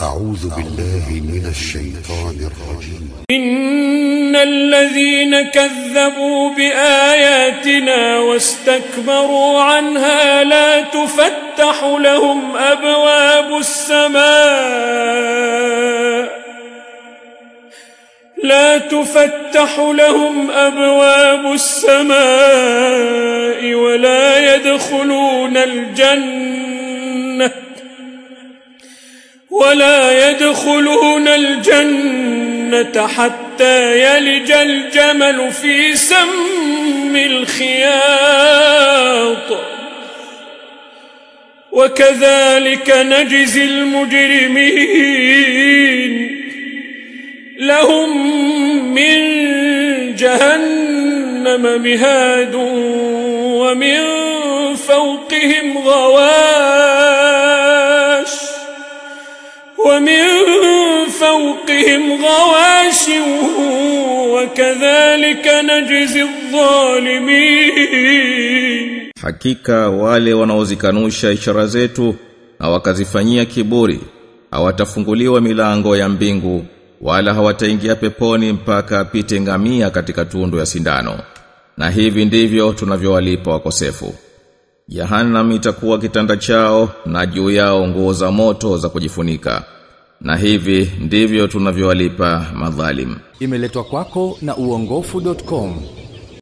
أعوذ بالله من الشيطان الرجيم. إن الذين كذبوا بآياتنا واستكبروا عنها لا تفتح لهم أبواب السماء ولا يدخلون الجنة حتى يلج الجمل في سم الخياط وكذلك نجزي المجرمين لهم من جهنم مهاد ومن فوقهم غواش وكذلك نجزي الظالمين. Hakika wale wanaozikanusha ishara zetu na wakazifanyia kiburi hawatafunguliwa milango ya mbingu wala hawataingia peponi mpaka apite ngamia katika tundu ya sindano, na hivi ndivyo tunavyowalipa wakosefu. Jahannam itakuwa kitanda chao na juu yao nguo za moto za kujifunika, na hivi ndivyo tunavyowalipa madhalim. Imeletwa kwako na uongofu.com.